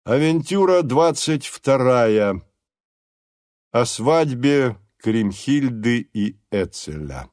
Авентюра 22. О свадьбе Кримхильды и Эцеля.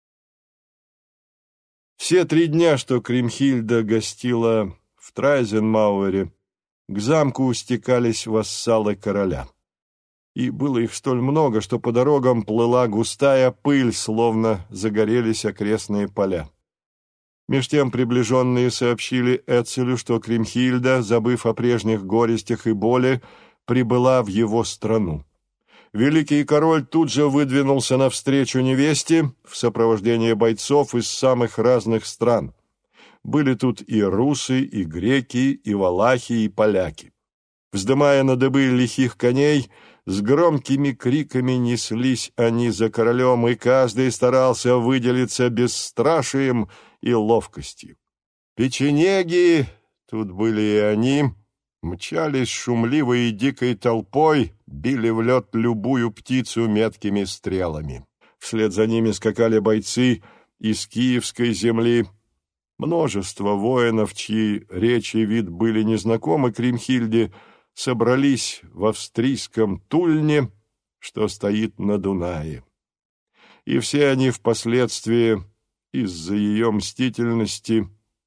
Все 3 дня, что Кримхильда гостила в Трайзенмауэре, к замку стекались вассалы короля. И было их столь много, что по дорогам плыла густая пыль, словно загорелись окрестные поля. Меж тем приближенные сообщили Эцелю, что Кримхильда, забыв о прежних горестях и боли, прибыла в его страну. Великий король тут же выдвинулся навстречу невесте в сопровождении бойцов из самых разных стран. Были тут и русы, и греки, и валахи, и поляки. Вздымая на дыбы лихих коней, с громкими криками неслись они за королем, и каждый старался выделиться бесстрашием и ловкостью. Печенеги, тут были и они, мчались шумливой и дикой толпой, били в лед любую птицу меткими стрелами. Вслед за ними скакали бойцы из Киевской земли. Множество воинов, чьи речи и вид были незнакомы Кримхильде, собрались в австрийском Тульне, что стоит на Дунае. И все они впоследствии из-за ее мстительности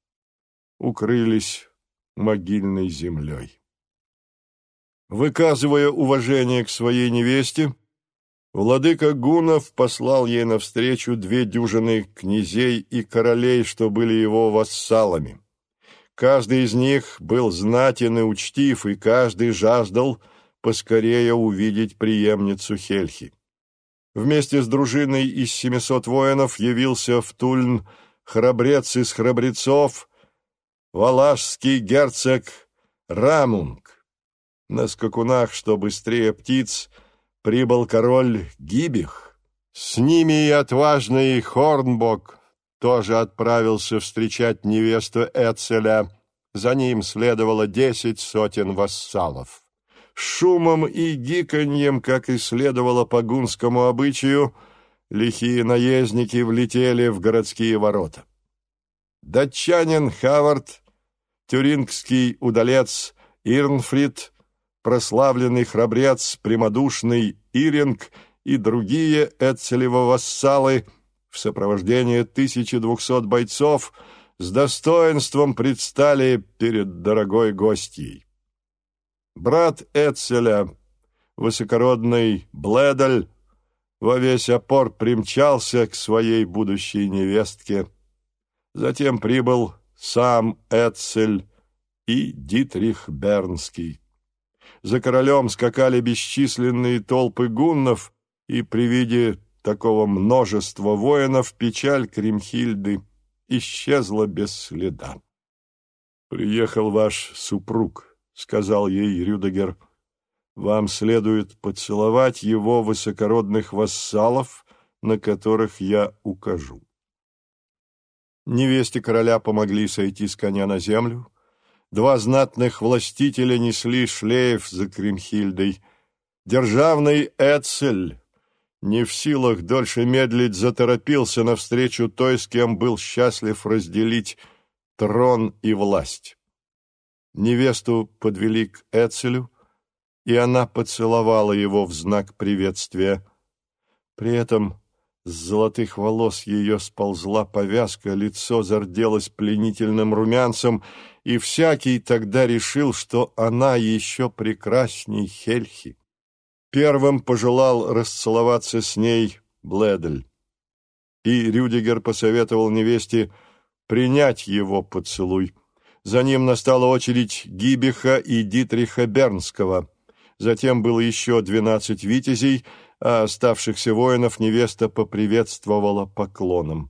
укрылись могильной землей. Выказывая уважение к своей невесте, владыка гуннов послал ей навстречу 2 дюжины князей и королей, что были его вассалами. Каждый из них был знатен и учтив, и каждый жаждал поскорее увидеть преемницу Хельхи. Вместе с дружиной из 700 воинов явился в Тульн храбрец из храбрецов, валашский герцог Рамунг. На скакунах, что быстрее птиц, прибыл король Гибих. С ними и отважный Хорнбок тоже отправился встречать невесту Эцеля. За ним следовало 10 сотен вассалов. Шумом и гиканьем, как и следовало по гунскому обычаю, лихие наездники влетели в городские ворота. Датчанин Хавард, тюрингский удалец Ирнфрид, прославленный храбрец, прямодушный Иринг и другие Эцелева вассалы в сопровождении 1200 бойцов с достоинством предстали перед дорогой гостьей. Брат Эцеля, высокородный Бледаль, во весь опор примчался к своей будущей невестке. Затем прибыл сам Эцель и Дитрих Бернский. За королем скакали бесчисленные толпы гуннов, и при виде такого множества воинов печаль Кримхильды исчезла без следа. «Приехал ваш супруг», — сказал ей Рюдегер. «Вам следует поцеловать его высокородных вассалов, на которых я укажу». Невесте короля помогли сойти с коня на землю. 2 знатных властителя несли шлейф за Кримхильдой. Державный Эцель, не в силах дольше медлить, заторопился навстречу той, с кем был счастлив разделить трон и власть. Невесту подвели к Эцелю, и она поцеловала его в знак приветствия. При этом с золотых волос ее сползла повязка, лицо зарделось пленительным румянцем, и всякий тогда решил, что она еще прекрасней Хельхи. Первым пожелал расцеловаться с ней Бледель, и Рюдигер посоветовал невесте принять его поцелуй. За ним настала очередь Гибиха и Дитриха Бернского. Затем было еще 12 витязей, а оставшихся воинов невеста поприветствовала поклоном.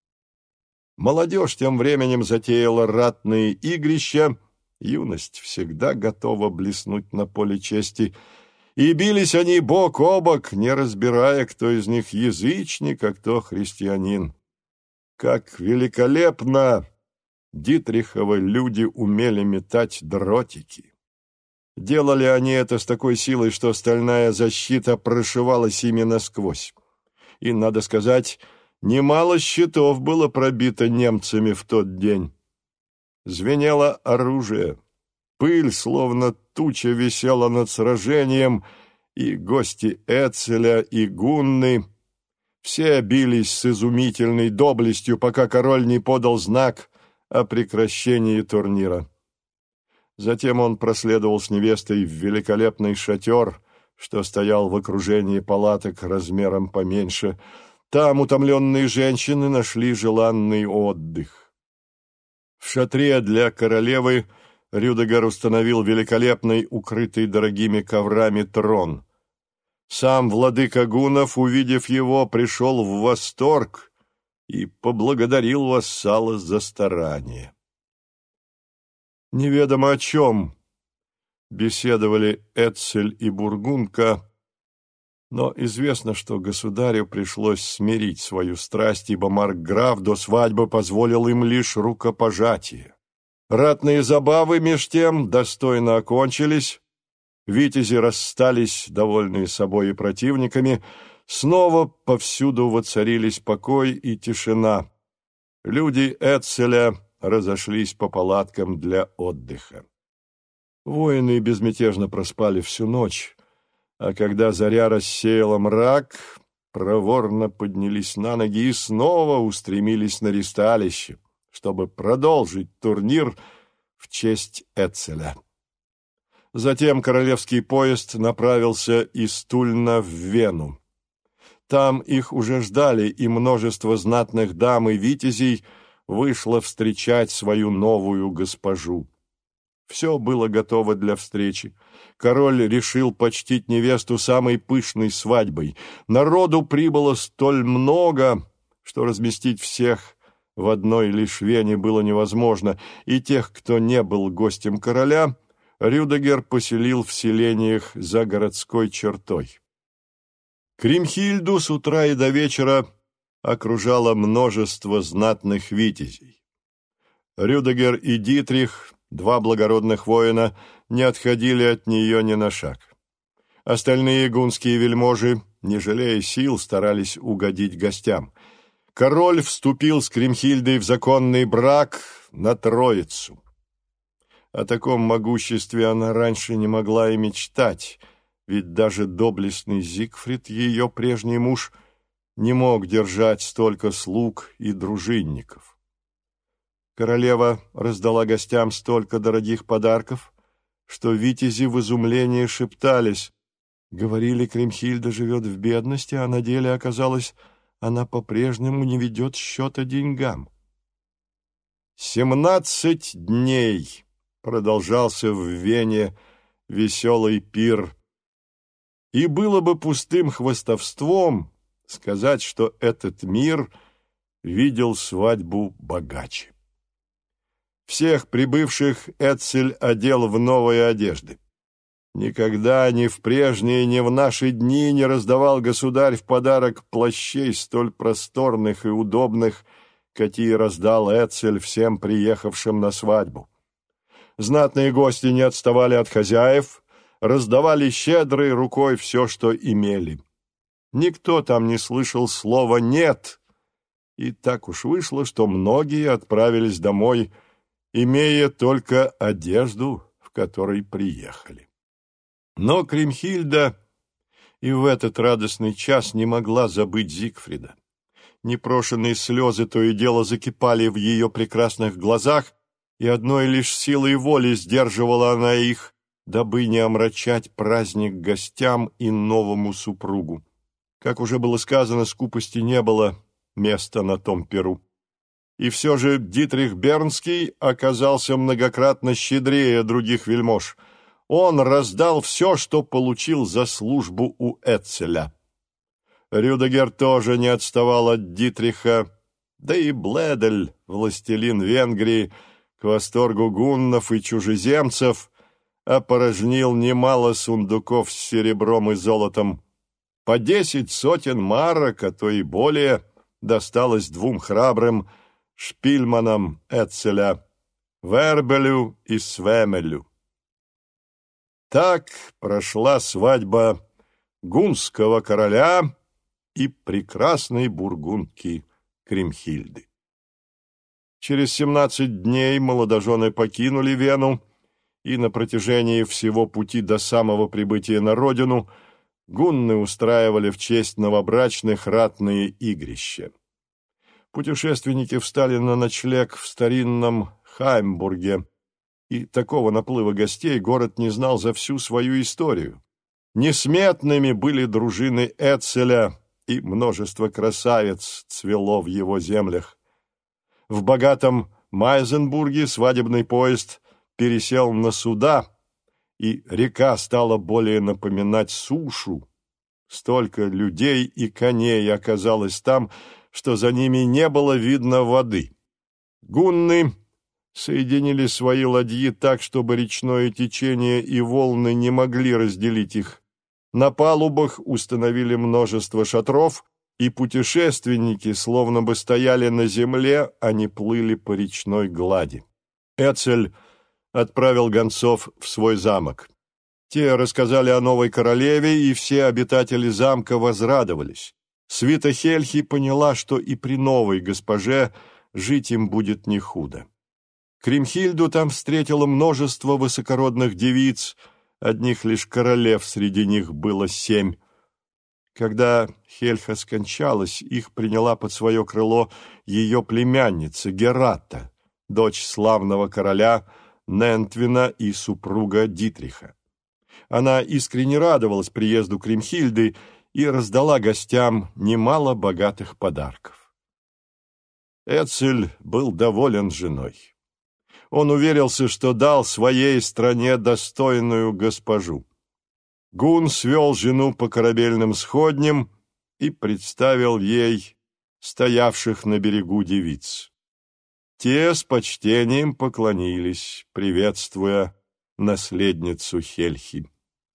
Молодежь тем временем затеяла ратные игрища, юность всегда готова блеснуть на поле чести, и бились они бок о бок, не разбирая, кто из них язычник, а кто христианин. Как великолепно Дитриховы люди умели метать дротики! Делали они это с такой силой, что стальная защита прошивалась ими насквозь. И, надо сказать, немало щитов было пробито немцами в тот день. Звенело оружие, Пыль, словно туча, висела над сражением, и гости Эцеля и Гунны все бились с изумительной доблестью, пока король не подал знак о прекращении турнира. Затем он проследовал с невестой в великолепный шатер, что стоял в окружении палаток размером поменьше. Там утомленные женщины нашли желанный отдых. В шатре для королевы Рюдегер установил великолепный, укрытый дорогими коврами трон. Сам владыка гуннов, увидев его, пришел в восторг и поблагодарил вассала за старание. Неведомо о чем беседовали Эцель и Бургунка, но известно, что государю пришлось смирить свою страсть, ибо маркграф до свадьбы позволил им лишь рукопожатие. Ратные забавы, меж тем, достойно окончились, витязи расстались, довольные собой и противниками, снова повсюду воцарились покой и тишина. Люди Эцеля разошлись по палаткам для отдыха. Воины безмятежно проспали всю ночь, а когда заря рассеяла мрак, проворно поднялись на ноги и снова устремились на ристалище, чтобы продолжить турнир в честь Эцеля. Затем королевский поезд направился из Тульна в Вену. Там их уже ждали, и множество знатных дам и витязей вышло встречать свою новую госпожу. Все было готово для встречи. Король решил почтить невесту самой пышной свадьбой. Народу прибыло столь много, что разместить всех в одной лишь Вене было невозможно, и тех, кто не был гостем короля, Рюдегер поселил в селениях за городской чертой. Кримхильду с утра и до вечера окружало множество знатных витязей. Рюдегер и Дитрих, два благородных воина, не отходили от нее ни на шаг. Остальные гунские вельможи, не жалея сил, старались угодить гостям. Король вступил с Кримхильдой в законный брак на Троицу. О таком могуществе она раньше не могла и мечтать, ведь даже доблестный Зигфрид, ее прежний муж, не мог держать столько слуг и дружинников. Королева раздала гостям столько дорогих подарков, что витязи в изумлении шептались. Говорили, Кримхильда живет в бедности, а на деле оказалось, она по-прежнему не ведет счета деньгам. 17 дней продолжался в Вене веселый пир, и было бы пустым хвастовством сказать, что этот мир видел свадьбу богаче. Всех прибывших Эцель одел в новые одежды. Никогда ни в прежние, ни в наши дни не раздавал государь в подарок плащей столь просторных и удобных, какие раздал Эцель всем приехавшим на свадьбу. Знатные гости не отставали от хозяев, раздавали щедрой рукой все, что имели. Никто там не слышал слова «нет», и так уж вышло, что многие отправились домой, имея только одежду, в которой приехали. Но Кримхильда и в этот радостный час не могла забыть Зигфрида. Непрошенные слезы то и дело закипали в ее прекрасных глазах, и одной лишь силой воли сдерживала она их, дабы не омрачать праздник гостям и новому супругу. Как уже было сказано, скупости не было места на том пиру. И все же Дитрих Бернский оказался многократно щедрее других вельмож. Он раздал все, что получил за службу у Эцеля. Рюдегер тоже не отставал от Дитриха, да и Бледель, властелин Венгрии, к восторгу гуннов и чужеземцев, опорожнил немало сундуков с серебром и золотом. По 10 сотен марок, а то и более, досталось двум храбрым шпильманам Эцеля, Вербелю и Свемелю. Так прошла свадьба гунского короля и прекрасной бургундки Кримхильды. Через 17 дней молодожены покинули Вену и на протяжении всего пути до самого прибытия на родину гунны устраивали в честь новобрачных ратные игрища. Путешественники встали на ночлег в старинном Хаймбурге, и такого наплыва гостей город не знал за всю свою историю. Несметными были дружины Эцеля, и множество красавиц цвело в его землях. В богатом Майзенбурге свадебный поезд пересел на суда, и река стала более напоминать сушу. Столько людей и коней оказалось там, что за ними не было видно воды. Гунны соединили свои ладьи так, чтобы речное течение и волны не могли разделить их. На палубах установили множество шатров, и путешественники словно бы стояли на земле, а не плыли по речной глади. Эцель отправил гонцов в свой замок. Те рассказали о новой королеве, и все обитатели замка возрадовались. Свита Хельхи поняла, что и при новой госпоже жить им будет не худо. Кримхильду там встретило множество высокородных девиц, одних лишь королев среди них было 7. Когда Хельха скончалась, их приняла под свое крыло ее племянница Герата, дочь славного короля Нентвина и супруга Дитриха. Она искренне радовалась приезду Кримхильды и раздала гостям немало богатых подарков. Эцель был доволен женой. Он уверился, что дал своей стране достойную госпожу. Гун свел жену по корабельным сходням и представил ей стоявших на берегу девиц. Те с почтением поклонились, приветствуя наследницу Хельхи.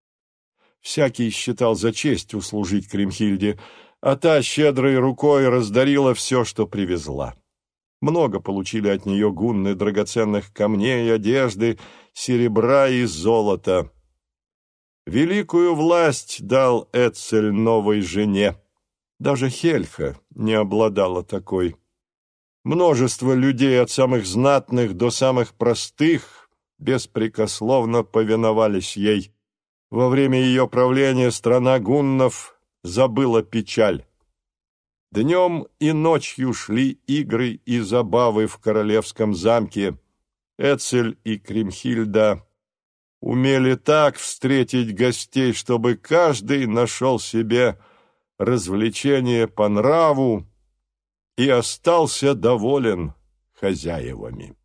Всякий считал за честь услужить Кримхильде, а та щедрой рукой раздарила все, что привезла. Много получили от нее гунны драгоценных камней, одежды, серебра и золота. Великую власть дал Эцель новой жене. Даже Хельха не обладала такой. Множество людей от самых знатных до самых простых беспрекословно повиновались ей. Во время ее правления страна гуннов забыла печаль. Днем и ночью шли игры и забавы в королевском замке. Эцель и Кримхильда умели так встретить гостей, чтобы каждый нашел себе развлечение по нраву и остался доволен хозяевами.